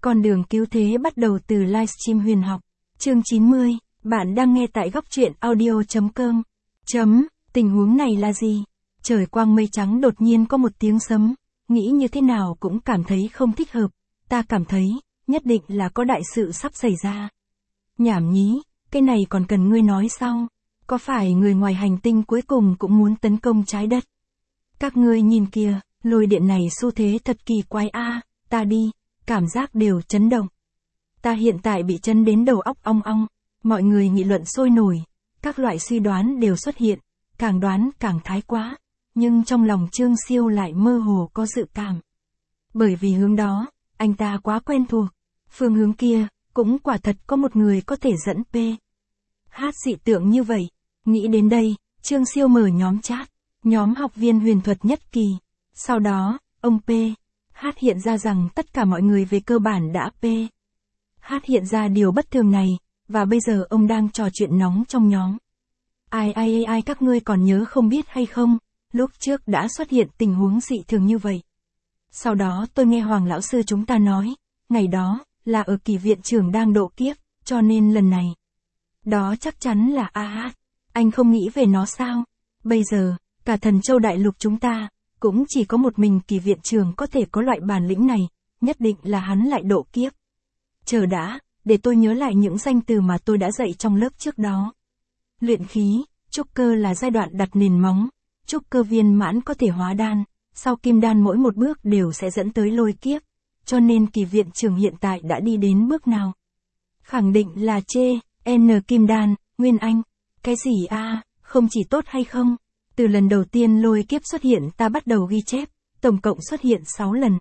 Con đường cứu thế bắt đầu từ livestream huyền học. Chương 90, bạn đang nghe tại góc truyện audio.com. Tình huống này là gì? Trời quang mây trắng đột nhiên có một tiếng sấm, nghĩ như thế nào cũng cảm thấy không thích hợp, ta cảm thấy, nhất định là có đại sự sắp xảy ra. Nhảm nhí, cái này còn cần ngươi nói sao? Có phải người ngoài hành tinh cuối cùng cũng muốn tấn công trái đất? Các ngươi nhìn kìa, lôi điện này xu thế thật kỳ quái a, ta đi, cảm giác đều chấn động. Ta hiện tại bị chấn đến đầu óc ong ong, mọi người nghị luận sôi nổi, các loại suy đoán đều xuất hiện, càng đoán càng thái quá, nhưng trong lòng Trương Siêu lại mơ hồ có dự cảm. Bởi vì hướng đó, anh ta quá quen thuộc, phương hướng kia, cũng quả thật có một người có thể dẫn P. Hát dị tượng như vậy, nghĩ đến đây, Trương Siêu mở nhóm chat, nhóm học viên huyền thuật nhất kỳ, sau đó, ông P. Hát hiện ra rằng tất cả mọi người về cơ bản đã P. Hát hiện ra điều bất thường này, và bây giờ ông đang trò chuyện nóng trong nhóm. Ai các ngươi còn nhớ không biết hay không, lúc trước đã xuất hiện tình huống dị thường như vậy. Sau đó tôi nghe Hoàng lão sư chúng ta nói, ngày đó, là ở kỳ viện trưởng đang độ kiếp, cho nên lần này. Đó chắc chắn là hát, anh không nghĩ về nó sao? Bây giờ, cả Thần Châu Đại Lục chúng ta, cũng chỉ có một mình kỳ viện trưởng có thể có loại bản lĩnh này, nhất định là hắn lại độ kiếp. Chờ đã, để tôi nhớ lại những danh từ mà tôi đã dạy trong lớp trước đó. Luyện khí, trúc cơ là giai đoạn đặt nền móng, trúc cơ viên mãn có thể hóa đan, sau kim đan mỗi một bước đều sẽ dẫn tới lôi kiếp, cho nên kỳ viện trưởng hiện tại đã đi đến bước nào? Khẳng định là N kim đan, Nguyên Anh, cái gì không chỉ tốt hay không? Từ lần đầu tiên lôi kiếp xuất hiện ta bắt đầu ghi chép, tổng cộng xuất hiện 6 lần.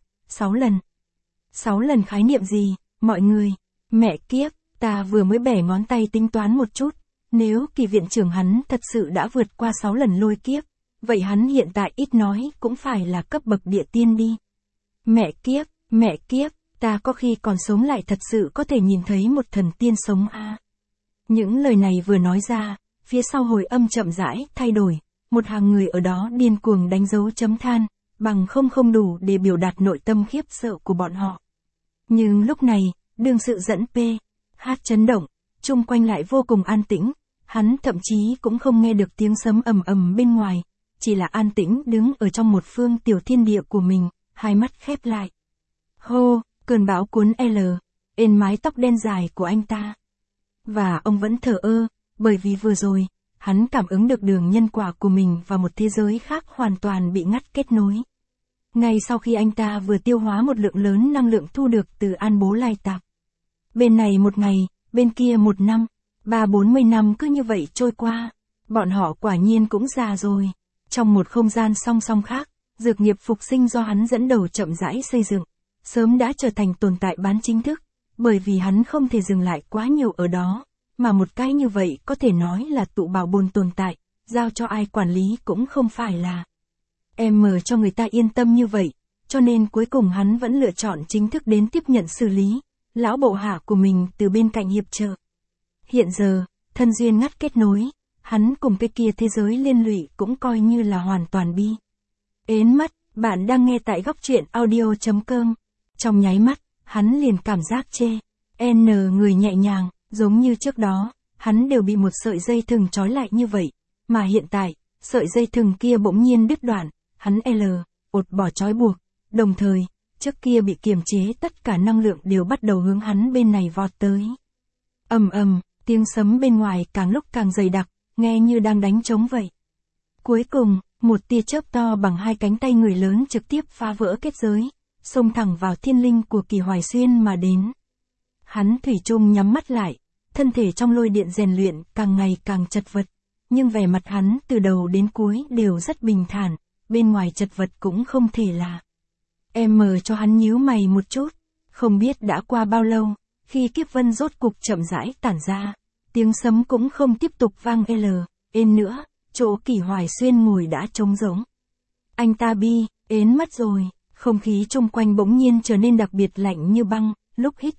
6 lần khái niệm gì, mọi người? Mẹ kiếp, ta vừa mới bẻ ngón tay tính toán một chút, nếu kỳ viện trưởng hắn thật sự đã vượt qua 6 lần lôi kiếp, vậy hắn hiện tại ít nói cũng phải là cấp bậc địa tiên đi. Mẹ kiếp, ta có khi còn sống lại thật sự có thể nhìn thấy một thần tiên sống Những lời này vừa nói ra, phía sau hồi âm chậm rãi thay đổi, một hàng người ở đó điên cuồng đánh dấu chấm than, bằng không đủ để biểu đạt nội tâm khiếp sợ của bọn họ. Nhưng lúc này, đương sự dẫn P. Hát chấn động, chung quanh lại vô cùng an tĩnh, hắn thậm chí cũng không nghe được tiếng sấm ầm ầm bên ngoài, chỉ là an tĩnh đứng ở trong một phương tiểu thiên địa của mình, hai mắt khép lại. Hô, cơn bão cuốn lên mái tóc đen dài của anh ta. Và ông vẫn thờ ơ, bởi vì vừa rồi, hắn cảm ứng được đường nhân quả của mình và một thế giới khác hoàn toàn bị ngắt kết nối. Ngay sau khi anh ta vừa tiêu hóa một lượng lớn năng lượng thu được từ An Bố Lai Tạp. Bên này một ngày, bên kia một năm, 30-40 năm cứ như vậy trôi qua. Bọn họ quả nhiên cũng già rồi. Trong một không gian song song khác, dược nghiệp phục sinh do hắn dẫn đầu chậm rãi xây dựng, sớm đã trở thành tồn tại bán chính thức, bởi vì hắn không thể dừng lại quá nhiều ở đó, mà một cái như vậy có thể nói là tụ bảo bồn tồn tại, giao cho ai quản lý cũng không phải là cho người ta yên tâm như vậy, cho nên cuối cùng hắn vẫn lựa chọn chính thức đến tiếp nhận xử lý, lão bộ hạ của mình từ bên cạnh hiệp trợ. Hiện giờ, thân duyên ngắt kết nối, hắn cùng cái kia thế giới liên lụy cũng coi như là hoàn toàn bi. Ến mắt, bạn đang nghe tại góc truyện audio.com. Trong nháy mắt, hắn liền cảm giác người nhẹ nhàng, giống như trước đó, hắn đều bị một sợi dây thừng trói lại như vậy, mà hiện tại, sợi dây thừng kia bỗng nhiên đứt đoạn, hắn bỏ trói buộc, đồng thời, trước kia bị kiềm chế tất cả năng lượng đều bắt đầu hướng hắn bên này vọt tới. Tiếng sấm bên ngoài càng lúc càng dày đặc, nghe như đang đánh trống vậy. Cuối cùng, một tia chớp to bằng hai cánh tay người lớn trực tiếp phá vỡ kết giới, xông thẳng vào thiên linh của Kỳ Hoài Xuyên mà đến. Hắn thủy chung nhắm mắt lại, thân thể trong lôi điện rèn luyện càng ngày càng chật vật, nhưng vẻ mặt hắn từ đầu đến cuối đều rất bình thản, bên ngoài chật vật cũng không thể là. Cho hắn nhíu mày một chút, không biết đã qua bao lâu, khi kiếp vân rốt cục chậm rãi tản ra, tiếng sấm cũng không tiếp tục vang nữa, chỗ Kỳ Hoài Xuyên ngồi đã trống rỗng. Anh ta ến mắt rồi, không khí chung quanh bỗng nhiên trở nên đặc biệt lạnh như băng, lúc hít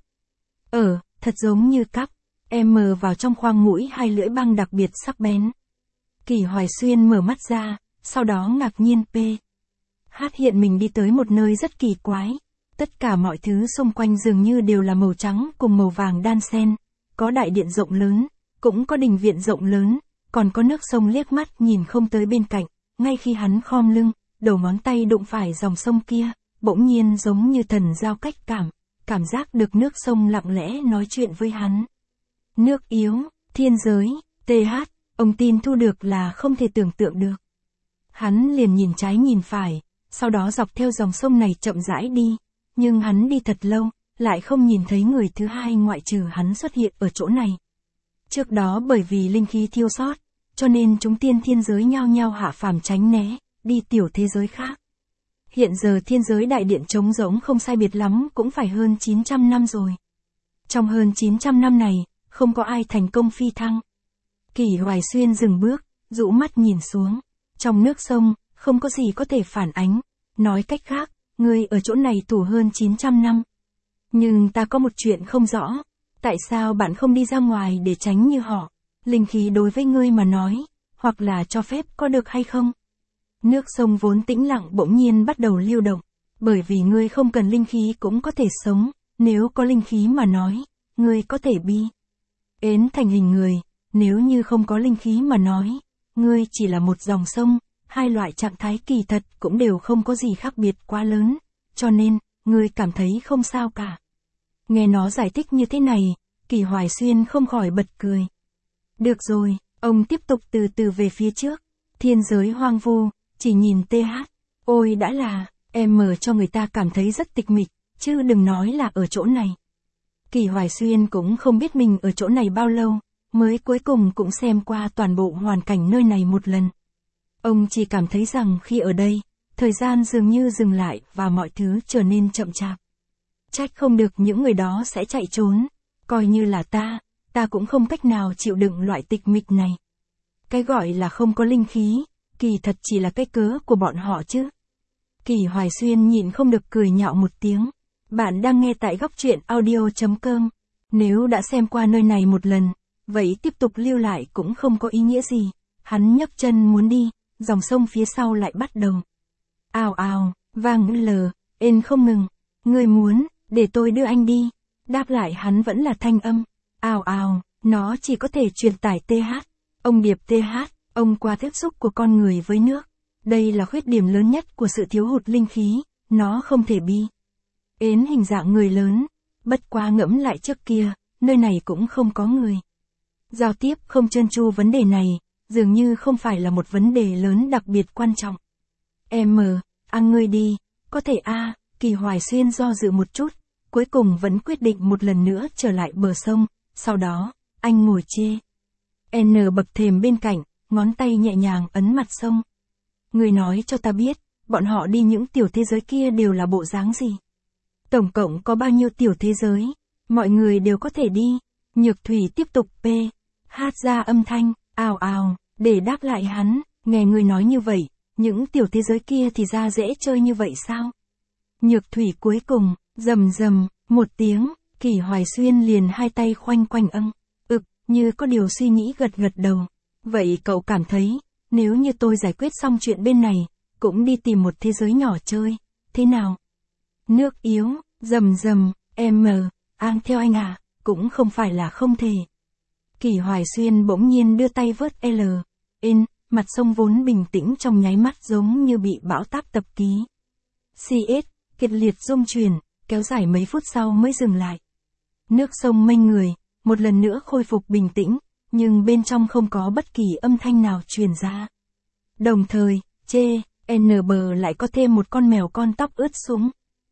thật giống như cắp, vào trong khoang mũi hai lưỡi băng đặc biệt sắc bén. Kỳ Hoài Xuyên mở mắt ra, sau đó ngạc nhiên Hát hiện mình đi tới một nơi rất kỳ quái. Tất cả mọi thứ xung quanh dường như đều là màu trắng cùng màu vàng đan xen, có đại điện rộng lớn, cũng có đình viện rộng lớn, còn có nước sông liếc mắt nhìn không tới bên cạnh, ngay khi hắn khom lưng, đầu ngón tay đụng phải dòng sông kia, bỗng nhiên giống như thần giao cách cảm giác được nước sông lặng lẽ nói chuyện với hắn. Nước yếu, thiên giới, TH, ông tin thu được là không thể tưởng tượng được. Hắn liền nhìn trái nhìn phải, sau đó dọc theo dòng sông này chậm rãi đi, nhưng hắn đi thật lâu, lại không nhìn thấy người thứ hai ngoại trừ hắn xuất hiện ở chỗ này. Trước đó bởi vì linh khí thiếu sót, cho nên chúng tiên thiên giới nhao nhao hạ phàm tránh né, đi tiểu thế giới khác. Hiện giờ thiên giới đại điện trống rỗng không sai biệt lắm cũng phải hơn 900 năm rồi. Trong hơn 900 năm này, không có ai thành công phi thăng. Kỷ Hoài Xuyên dừng bước, dụ mắt nhìn xuống. Trong nước sông, không có gì có thể phản ánh. Nói cách khác, ngươi ở chỗ này tù hơn 900 năm. Nhưng ta có một chuyện không rõ. Tại sao bạn không đi ra ngoài để tránh như họ? Linh khí đối với ngươi mà nói, hoặc là cho phép có được hay không? Nước sông vốn tĩnh lặng bỗng nhiên bắt đầu lưu động. Bởi vì ngươi không cần linh khí cũng có thể sống. Nếu có linh khí mà nói, ngươi có thể bi ến thành hình người. Nếu như không có linh khí mà nói, ngươi chỉ là một dòng sông. Hai loại trạng thái kỳ thật cũng đều không có gì khác biệt quá lớn. Cho nên, ngươi cảm thấy không sao cả. Nghe nó giải thích như thế này, Kỷ Hoài Xuyên không khỏi bật cười. Được rồi, ông tiếp tục từ từ về phía trước. Thiên giới hoang vu, chỉ nhìn TH. Ôi đã là, em mở cho người ta cảm thấy rất tịch mịch, chứ đừng nói là ở chỗ này. Kỷ Hoài Xuyên cũng không biết mình ở chỗ này bao lâu, mới cuối cùng cũng xem qua toàn bộ hoàn cảnh nơi này một lần. Ông chỉ cảm thấy rằng khi ở đây, thời gian dường như dừng lại và mọi thứ trở nên chậm chạp. Trách không được những người đó sẽ chạy trốn, coi như là ta cũng không cách nào chịu đựng loại tịch mịch này. Cái gọi là không có linh khí, kỳ thật chỉ là cái cớ của bọn họ chứ. Kỷ Hoài Xuyên nhịn không được cười nhạo một tiếng. Bạn đang nghe tại góc truyện audio.com. Nếu đã xem qua nơi này một lần, vậy tiếp tục lưu lại cũng không có ý nghĩa gì. Hắn nhấc chân muốn đi, dòng sông phía sau lại bắt đầu. Ào ào, vang lờ, ên không ngừng. Người muốn, để tôi đưa anh đi. Đáp lại hắn vẫn là thanh âm. Ào ào, nó chỉ có thể truyền tải TH. Ông điệp TH, ông qua tiếp xúc của con người với nước. Đây là khuyết điểm lớn nhất của sự thiếu hụt linh khí, nó không thể bi ến hình dạng người lớn. Bất quá ngẫm lại trước kia, nơi này cũng không có người. Giao tiếp không trơn tru vấn đề này, dường như không phải là một vấn đề lớn đặc biệt quan trọng. Ngươi đi, có thể Kỷ Hoài Xuyên do dự một chút, cuối cùng vẫn quyết định một lần nữa trở lại bờ sông, sau đó, anh ngồi bậc thềm bên cạnh, ngón tay nhẹ nhàng ấn mặt sông. Người nói cho ta biết, bọn họ đi những tiểu thế giới kia đều là bộ dáng gì? Tổng cộng có bao nhiêu tiểu thế giới? Mọi người đều có thể đi. Nhược Thủy tiếp tục hát ra âm thanh, ào ào, để đáp lại hắn, nghe người nói như vậy, những tiểu thế giới kia thì ra dễ chơi như vậy sao? Nhược Thủy cuối cùng, rầm rầm, một tiếng, Kỷ Hoài Xuyên liền hai tay khoanh quanh như có điều suy nghĩ gật đầu. Vậy cậu cảm thấy, nếu như tôi giải quyết xong chuyện bên này, cũng đi tìm một thế giới nhỏ chơi, thế nào? Nước yếu, rầm rầm, theo anh cũng không phải là không thể. Kỷ Hoài Xuyên bỗng nhiên đưa tay vớt mặt sông vốn bình tĩnh trong nháy mắt giống như bị bão táp tập ký. Kịch liệt rung chuyển, kéo dài mấy phút sau mới dừng lại. Nước sông mênh người, một lần nữa khôi phục bình tĩnh, nhưng bên trong không có bất kỳ âm thanh nào truyền ra. Đồng thời, bờ lại có thêm một con mèo con tóc ướt sũng.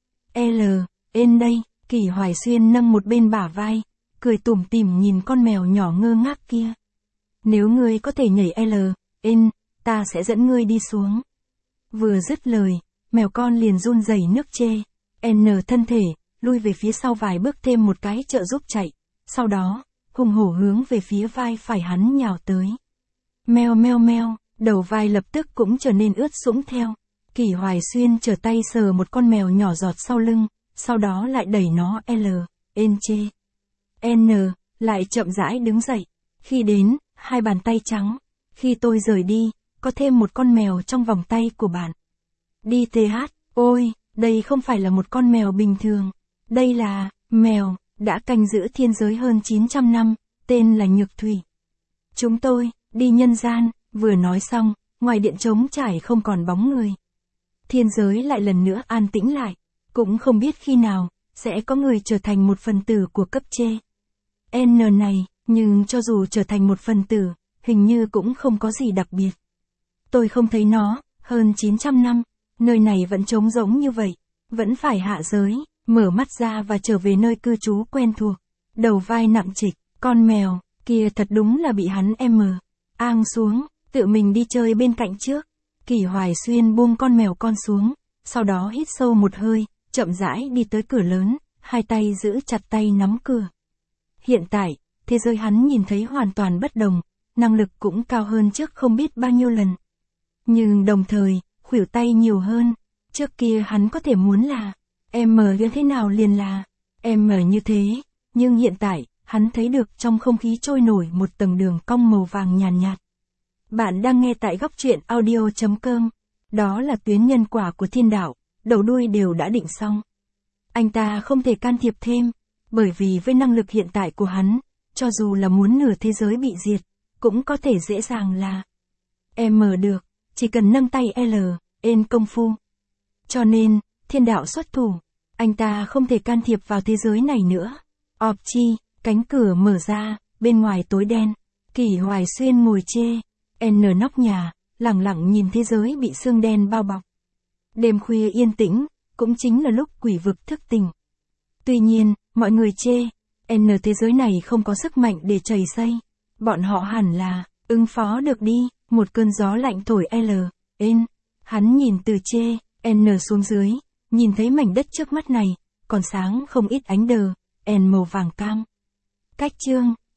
Đây, Kỷ Hoài Xuyên nâng một bên bả vai, cười tủm tỉm nhìn con mèo nhỏ ngơ ngác kia. Nếu ngươi có thể nhảy ta sẽ dẫn ngươi đi xuống. Vừa dứt lời, mèo con liền run rẩy nước thân thể, lui về phía sau vài bước thêm một cái trợ giúp chạy. Sau đó, hùng hổ hướng về phía vai phải hắn nhào tới. Meo meo meo, đầu vai lập tức cũng trở nên ướt sũng theo. Kỷ Hoài Xuyên trở tay sờ một con mèo nhỏ giọt sau lưng, sau đó lại đẩy nó lại chậm rãi đứng dậy. Khi đến, hai bàn tay trắng. Khi tôi rời đi, có thêm một con mèo trong vòng tay của bạn. Đi TH, ôi, Đây không phải là một con mèo bình thường. Đây là mèo đã canh giữ thiên giới hơn 900 năm, tên là Nhược Thủy. Chúng tôi đi nhân gian, vừa nói xong, ngoài điện trống trải không còn bóng người. Thiên giới lại lần nữa an tĩnh lại, cũng không biết khi nào sẽ có người trở thành một phần tử của cấp trên N này, nhưng cho dù trở thành một phần tử, hình như cũng không có gì đặc biệt. Tôi không thấy nó, hơn 900 năm, nơi này vẫn trống rỗng như vậy, vẫn phải hạ giới, mở mắt ra và trở về nơi cư trú quen thuộc. Đầu vai nặng trịch, con mèo kia thật đúng là bị hắn ang xuống, tự mình đi chơi bên cạnh trước. Kỷ Hoài Xuyên buông con mèo con xuống, sau đó hít sâu một hơi, chậm rãi đi tới cửa lớn, hai tay giữ chặt tay nắm cửa. Hiện tại, thế giới hắn nhìn thấy hoàn toàn bất đồng, năng lực cũng cao hơn trước không biết bao nhiêu lần. Nhưng đồng thời, khuỷu tay nhiều hơn, trước kia hắn có thể muốn là như thế nào liền là như thế, nhưng hiện tại, hắn thấy được trong không khí trôi nổi một tầng đường cong màu vàng nhàn nhạt. Bạn đang nghe tại góc truyện audio.com. Đó là tuyến nhân quả của thiên đạo, đầu đuôi đều đã định xong. Anh ta không thể can thiệp thêm, bởi vì với năng lực hiện tại của hắn, cho dù là muốn nửa thế giới bị diệt, cũng có thể dễ dàng là được, chỉ cần nâng tay công phu. Cho nên, thiên đạo xuất thủ, anh ta không thể can thiệp vào thế giới này nữa. Cánh cửa mở ra, bên ngoài tối đen, Kỷ Hoài Xuyên ngồi nóc nhà, lặng lặng nhìn thế giới bị sương đen bao bọc. Đêm khuya yên tĩnh, cũng chính là lúc quỷ vực thức tỉnh. Tuy nhiên, mọi người thế giới này không có sức mạnh để chảy xây. Bọn họ hẳn là ứng phó được đi. Một cơn gió lạnh thổi hắn nhìn từ xuống dưới, nhìn thấy mảnh đất trước mắt này, còn sáng không ít ánh đờ, màu vàng cam. Cách chương